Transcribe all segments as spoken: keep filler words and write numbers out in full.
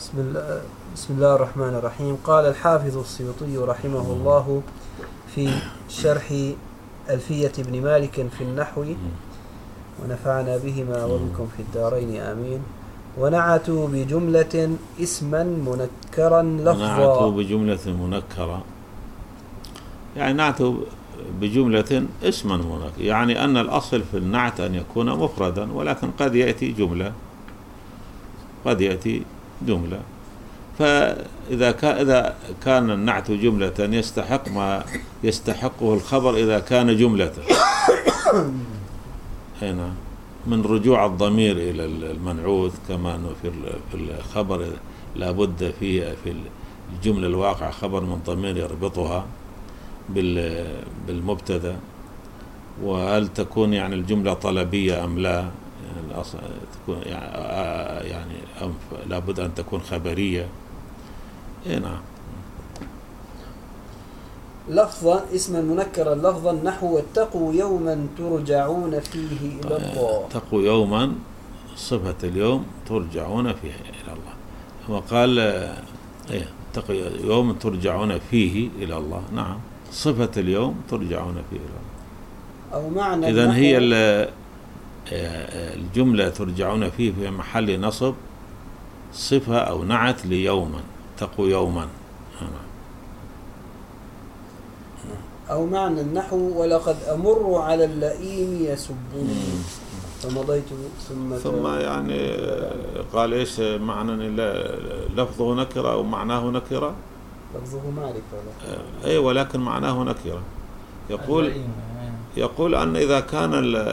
بسم الله, بسم الله الرحمن الرحيم. قال الحافظ السيوطي رحمه الله في شرح ألفية ابن مالك في النحو، ونفعنا بهما وبكم في الدارين آمين. ونعتوا بجملة اسما منكرا لفظا. نعتوا بجملة منكرة يعني نعتوا بجملة اسما منكرا، يعني أن الأصل في النعت أن يكون مفردا، ولكن قد يأتي جملة قد يأتي جملة. فإذا كان إذا كان النعت جملة يستحق ما يستحقه الخبر إذا كان جملة هنا من رجوع الضمير إلى المنعوت، كما أنه في الخبر لابد فيه في الجملة الواقع خبر من ضمير يربطها بالمبتدا. وهل تكون يعني الجملة طلبية أم لا؟ يعني الأصل تكون يعني, يعني لابد أن تكون خبرية. إيه نعم. لفظا اسما منكرا لفظا نحو واتقوا يوما ترجعون فيه إلى الله. اتقوا يوما صفة اليوم ترجعون فيه إلى الله. وقال إيه اتقوا يوما ترجعون فيه إلى الله. نعم، صفة اليوم ترجعون فيه إلى الله. أو معنى إذن هي الجملة ترجعون فيه في محل نصب صفة أو نعت ليوما. اتقوا يوما. أو معنى النحو ولقد أمر على اللئيم يسبني فمضيت ثم ثم يعني قال إيش معنى لفظه نكرة أو معناه نكرة؟ لفظه معرفة. أي ولكن معناه نكرة. يقول يقول أن إذا كان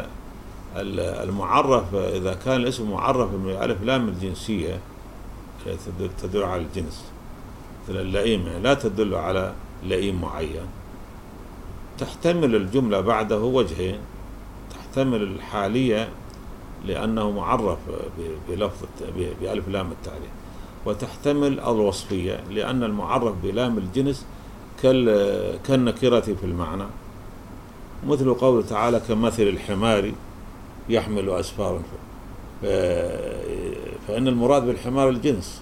المعرف إذا كان الاسم معرف من ألف لام الجنسية تدل على الجنس، مثل اللئيم لا تدل على لئيم معين. تحتمل الجملة بعده وجهين، تحتمل الحالية لأنه معرف بلفظ بألف لام التعريف، وتحتمل الوصفية لأن المعرف بلام الجنس كالنكرة في المعنى، مثل قوله تعالى كمثل الحمار يحمل أسفارا، فإن المراد بالحمار الجنس،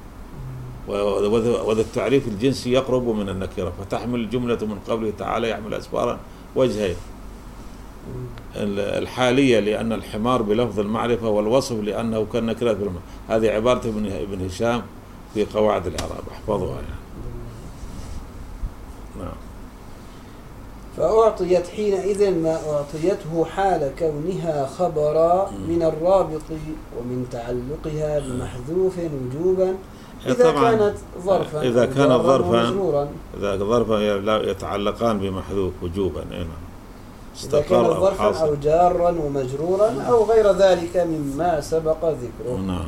وذا التعريف الجنسي يقرب من النكرة، فتحمل الجملة من قوله تعالى يحمل أسفارا وجهين، الحالية لأن الحمار بلفظ المعرفة، والوصف لأنه كالنكرة في المعنى. هذه عبارة ابن هشام في قواعد الإعراب، احفظوها يعني. نعم. فأعطيت حينئذ ما أعطيته حال كونها خبرا من الرابط ومن تعلقها بمحذوف وجوبا إذا كانت ظرفا إذا كانت ظرفا إذا ظرفا يتعلقان بمحذوف وجوبا. إذا كانت ظرفا أو جارا ومجرورا أو غير ذلك مما سبق ذكره. نعم.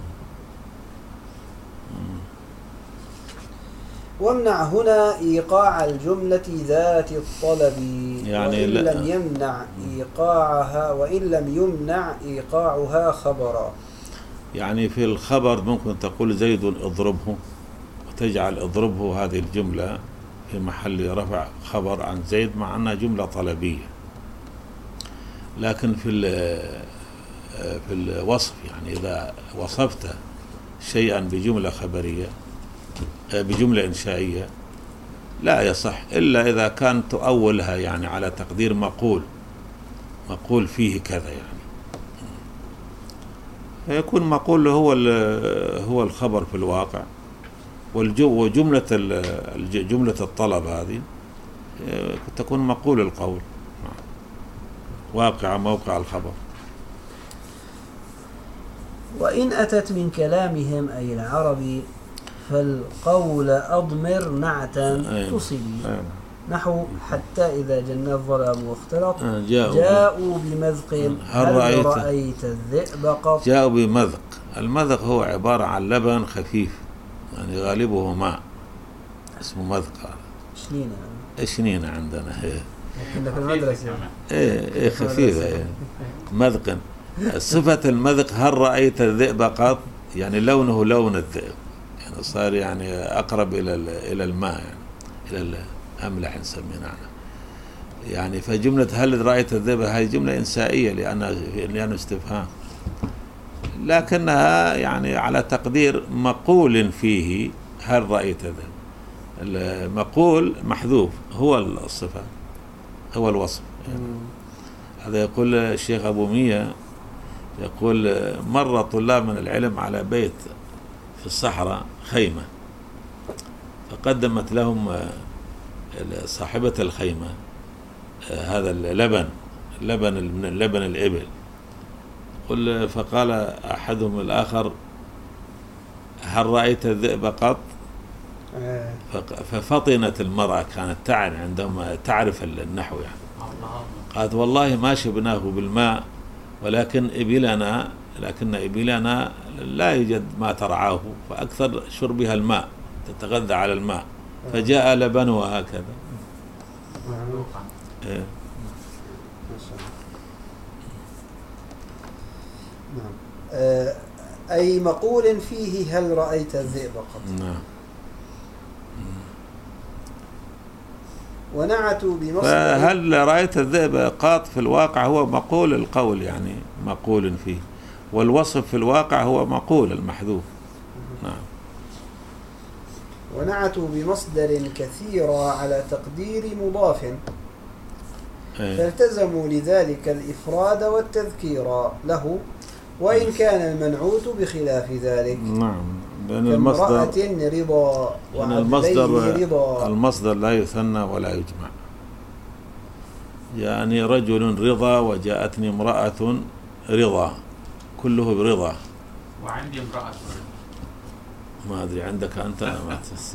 وامنع هنا إيقاع الجملة ذات الطلب، يعني وإن لم يمنع إيقاعها وإن لم يمنع إيقاعها خبرا. يعني في الخبر ممكن تقول زيد اضربه، وتجعل اضربه هذه الجملة في محل رفع خبر عن زيد مع أنها جملة طلبية. لكن في في الوصف يعني إذا وصفت شيئا بجملة خبرية بجملة إنشائية لا يصح إلا إذا كان تؤولها يعني على تقدير مقول مقول فيه كذا، يعني فيكون مقول هو هو الخبر في الواقع، وجملة جملة الطلب هذه تكون مقول القول واقع موقع الخبر. وإن أتت من كلامهم أي العرب فالقول أضمر نعتا تصلي، نحو حتى إذا جن الظلام واختلط جاءوا, جاءوا بمذق هل رأيت, رأيت الذئب قط. جاءوا بمذق. المذق هو عبارة عن لبن خفيف يعني غالبه ماء، اسمه مذق. شنينة شنينة عندنا هي في المدرسة ايه ايه خفيفة ايه. مذق صفة المذق هل رأيت الذئب قط، يعني لونه لون الذئب، يعني صار يعني أقرب إلى إلى الماء، يعني إلى الأملح نسميه نحن. يعني فجملة هل رأيت الذئب هذه جملة إنسائية لأنها لأنه استفهام، لكنها يعني على تقدير مقول فيه هل رأيت ذا. المقول محذوف هو الصفة هو الوصف يعني. هذا يقول الشيخ أبو مية يقول مر طلاب من العلم على بيت في الصحراء خيمة، فقدمت لهم صاحبة الخيمة هذا اللبن لبن من لبن الإبل. قل فقال أحدهم الآخر هل رأيت الذئب قط؟ ففطنت المرأة، كانت تعرف عندما تعرف النحو يعني، قالت والله ما شبناه بالماء ولكن إبلنا لكن إبلنا لا يوجد ما ترعاه فأكثر شربها الماء، تتغذى على الماء، فجاء لبنها هكذا. إيه. نعم. آه أي مقول فيه هل رأيت الذئب قط؟ نعم. ونعتوا بمصدر فهل رأيت الذئب قط في الواقع هو مقول القول يعني مقول فيه، والوصف في الواقع هو مقول المحذوف. نعم. ونعتوا بمصدر كثيرا على تقدير مضاف، إيه. فالتزموا لذلك الإفراد والتذكير له، وإن كان المنعوت بخلاف ذلك. نعم. لأن المصدر رضا لأن المصدر رضا المصدر لا يثنى ولا يجمع. جاءني رجل رضا وجاءتني امرأة رضا، كله برضا. وعندي امرأة رضا. ما أدري عندك أنت ما تسمع.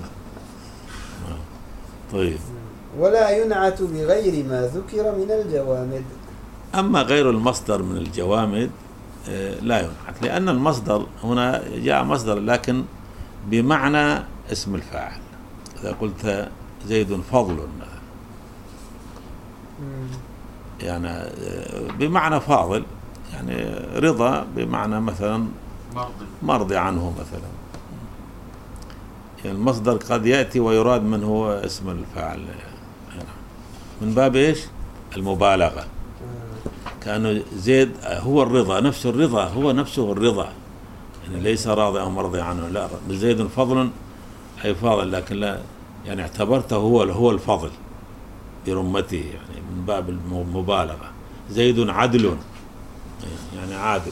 طيب. ولا ينعت بغير ما ذكر من الجوامد. أما غير المصدر من الجوامد لا ينعت، لأن المصدر هنا جاء مصدر لكن بمعنى اسم الفاعل. إذا قلت زيد فضل يعني بمعنى فاضل، يعني رضا بمعنى مثلا مرضي, مرضي عنه مثلا. يعني المصدر قد يأتي ويراد من هو اسم الفاعل من باب إيش؟ المبالغة. كأنه زيد هو الرضا، نفس الرضا هو نفسه الرضا، يعني ليس راضي أو مرضي عنه، لا، زيد فضل أي فاضل، لكن لا يعني اعتبرته هو هو الفضل برمته، يعني من باب المبالغة. زيد عدل يعني عادل.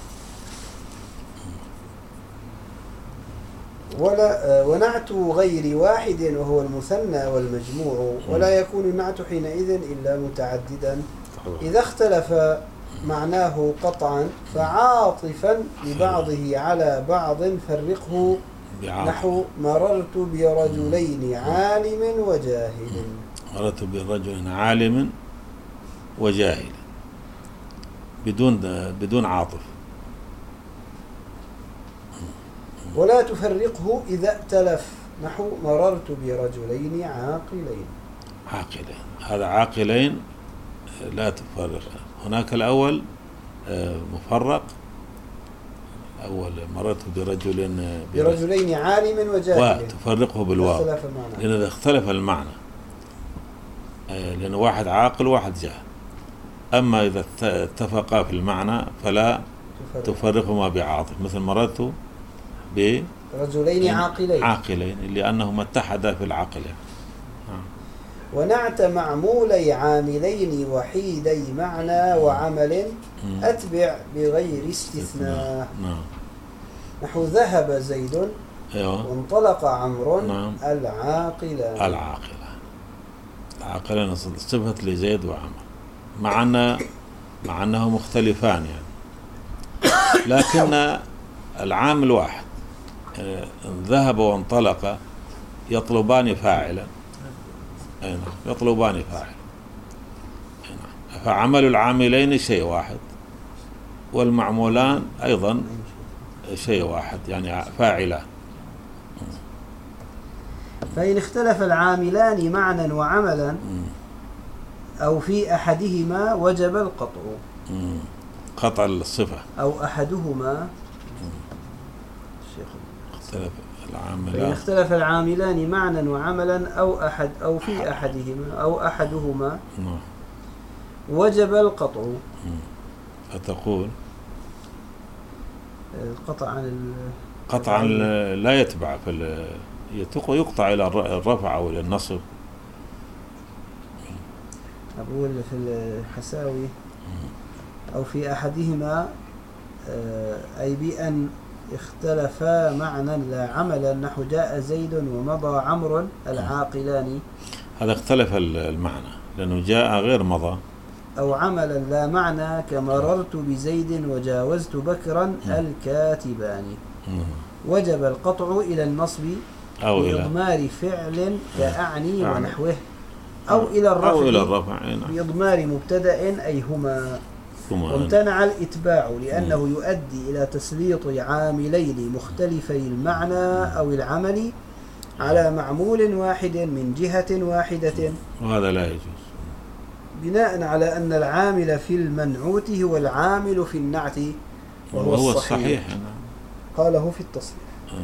ولا ونعت غير واحد وهو المثنى والمجموع، ولا يكون النعت حينئذ إلا متعددا إذا اختلف معناه قطعا فعاطفا لبعضه على بعض فرقه، نحو مررت برجلين عالم وجاهل. مررت برجل عالم وجاهل بدون بدون عاطف. ولا تفرقه إذا ائتلف، نحو مررت برجلين عاقلين. عاقلين، هذا عاقلين لا تفرق. هناك الأول مفرق، أول مررت برجل برجلين عالم وجاهل وتفرقه بالواو، لأن إذا اختلف المعنى، لأن واحد عاقل وواحد جاهل. أما إذا اتفقا في المعنى فلا تفرقهما بعاطف، مثل مررت برجلين عاقلين عاقلين لأنهما اتحدا في العقل. ونعت معمولي عاملين وحيدي معنى وعمل أتبع بغير استثناء. نعم. نحو ذهب زيد أيوة. وانطلق عمرو. نعم. العاقلان العاقلان العاقلان صفة لزيد وعمر، مع أن مع أنه مختلفان يعني، لكن العامل واحد. ذهب وانطلق يطلبان فاعلا، يطلبان فاعل، فعمل العاملين شيء واحد والمعمولان أيضا شيء واحد، يعني فاعلا. فإن اختلف العاملان معنى وعملا أو في أحدهما وجب القطع، قطع الصفة، أو أحدهما. اختلف العاملان. فإن اختلف العاملان معنى وعملا أو أحد أو في أحدهما أو أحدهما وجب القطع. فتقول القطع عن ال... قطعا لا يتبع في يقطع إلى الرفع أو إلى النصب. أقول في الحساوي أو في أحدهما أي بأن اختلفا معنى لا عملا، نحو جاء زيد ومضى عمرو العاقلان. هذا اختلف المعنى لأنه جاء غير مضى. أو عملا لا معنى كمررت بزيد وجاوزت بكرا الكاتبان. وجب القطع إلى النصب أو بإضمار فعل كأعني ونحوه، أو إلى الرفع, أو إلى الرفع بإضمار مبتدأ أي هما. وامتنع الإتباع لأنه يؤدي إلى تسليط عاملين مختلفي المعنى أو العمل على معمول واحد من جهة واحدة، وهذا لا يجوز، بناء على أن العامل في المنعوت هو العامل في النعت، وهو وهو الصحيح, الصحيح. قاله في التصريف.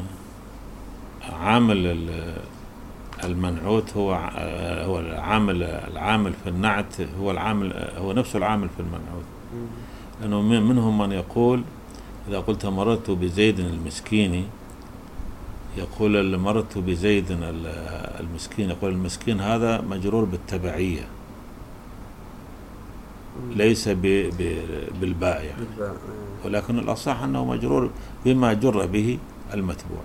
عامل المنعوت هو هو العامل العامل في النعت هو العامل هو نفسه العامل في المنعوت، لأنه منهم من يقول إذا قلت مررت بزيد المسكين يقول مررت بزيد المسكين، يقول المسكين هذا مجرور بالتبعية ليس بالباء يعني، ولكن الأصح أنه مجرور بما جر به المتبوع.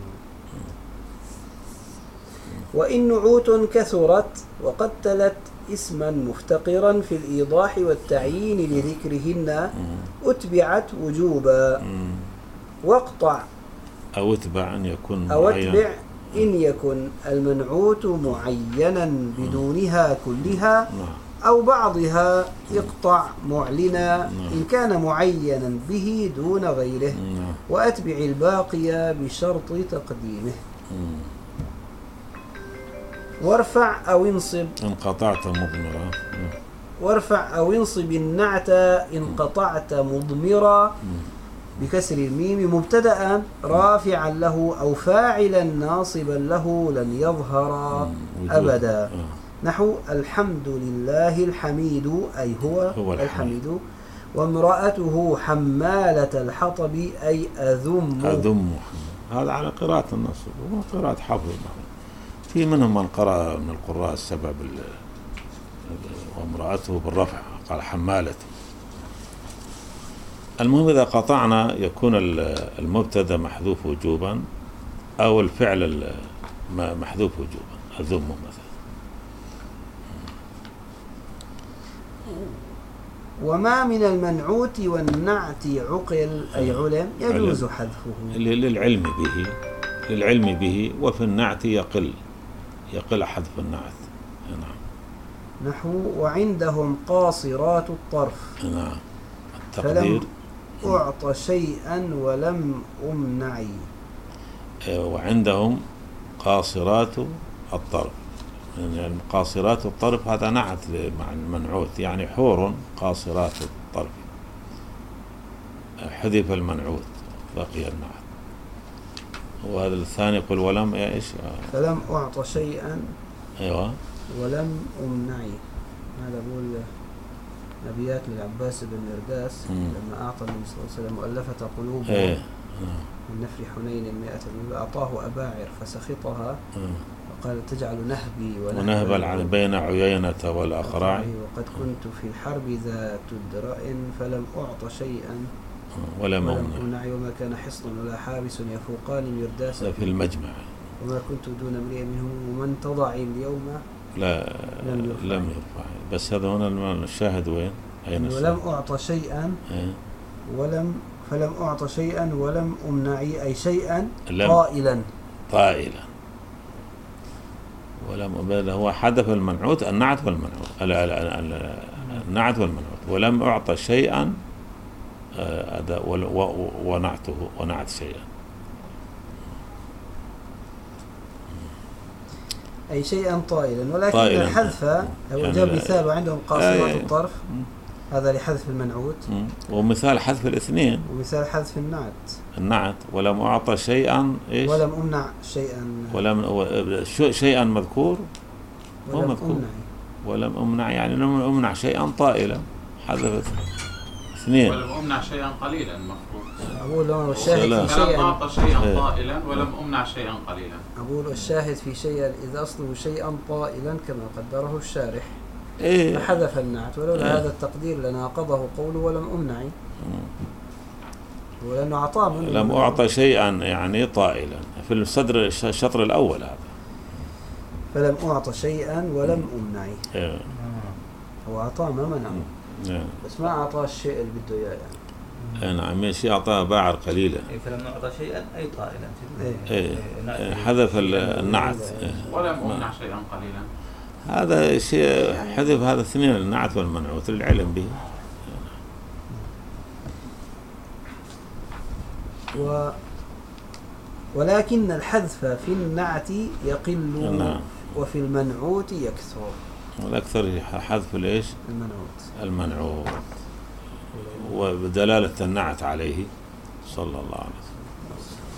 وإن نعوت كثرت وقد تلت اسما مفتقرا في الإيضاح والتعيين لذكرهن أتبعت وجوبا. واقطع أو اتبع أن يكون أو اتبع إن يكن المنعوت معينا بدونها كلها أو بعضها، اقطع معلنا إن كان معينا به دون غيره، وأتبع الباقي بشرط تقديمه. وارفع أو انصب إن قطعت مضمرا وارفع أو انصب النعت إن قطعت مضمرا بكسر الميم مبتدأ رافعا له أو فاعلا ناصبا له لن يظهر أبدا، نحو الحمد لله الحميد أي هو, هو الحميد، وامرأته حمالة الحطب أي أذم أذم. هذا على قراءة النصب وقراءة حفظ. في منهم من قرأ من القراء السبع وامرأته بالرفع قال حمالته. المهم إذا قطعنا يكون المبتدا محذوف وجوبا أو الفعل محذوف وجوبا، أذم مثلا. وما من المنعوت والنعت عقل أي علم يجوز حذفه للعلم به للعلم به وفي النعت يقل يقل حذف النعت. نعم. نحو وعندهم قاصرات الطرف. نعم. التقدير فلم أعط شيئا ولم أمنعي. وعندهم قاصرات الطرف، يعني قاصرات الطرف هذا نعت مع المنعوت، يعني حور قاصرات الطرف، حذف المنعوت بقي النعت. وهذا الثاني يقول ولم ايش فلم أعط شيئا ايوه ولم أمنعي. هذا بقول نبيات للعباس بن مرداس لما أعطى النبي صلى الله عليه وسلم مؤلفة قلوب ايه من نفر حنين مئة بن أعطاه أباعر فسخطها وقال تجعل نهبي ونهبل بين عيينة والأقراع، وقد كنت في الحرب ذات الدراء فلم أعط شيئا ولم أمنع، وما كان حصن ولا حابس يفوقان مرداس في المجمع، وما كنت دون امرئ منهم ومن تضع اليوم لا لم يرفع, لم يرفع. بس هذا هنا الشاهد وين؟ أين ولم أعط شيئا ايه؟ ولم فلم أعط شيئا ولم أمنعي أي شيئا طائلا طائلا ولم هو حذف المنعوت النعت والمنعوت النعت والمنعوت ولم أعط شيئا ونعته ونعت شيئا أي شيئا طائلا، ولكن طائلا. الحذف هو جاب مثال وعندهم قاصرات الطرف هذا لحذف المنعوت، ومثال حذف الاثنين ومثال حذف النعت النعت ولم أعطى شيئا إيش ولم أمنع شيئا ولم شيئا مذكور ولم أمنع ولم أمنع يعني لم أمنع شيئا طائلا حذف اثنين. ولم أمنع شيئا قليلا المفروض. أقول لهم الشاهد سلام. في فلم شيء أعطى شيئا إيه. طائلا ولم أمنع شيئا قليلا. أقول الشاهد في شيء إذا أصله شيئا طائلا كما قدره الشارح إيه. فحذف النعت، ولولا إيه. هذا التقدير لناقضه قوله ولم أمنعي، ولأنه أعطاه من لم أعطى شيئا يعني طائلا في الصدر الشطر الأول هذا. فلم أعطى شيئا ولم أمنعي، إيه. هو أعطاه ما منعه إيه. بس ما أعطاه الشيء اللي بده إياه يعني. نعم، شيء أعطاه باعر قليلا. إيه فلم نعطى شيئا أي طائلا. إيه. إيه. إيه. حذف النعت. إيه. ولم أمنع شيئا قليلا. هذا شيء حذف هذا اثنين، النعت والمنعوت للعلم به. و ولكن الحذف في النعت يقل نعم. وفي المنعوت يكثر. والأكثر حذف ليش؟ المنعوت المنعوت وبدلالة النعت عليه صلى الله عليه وسلم.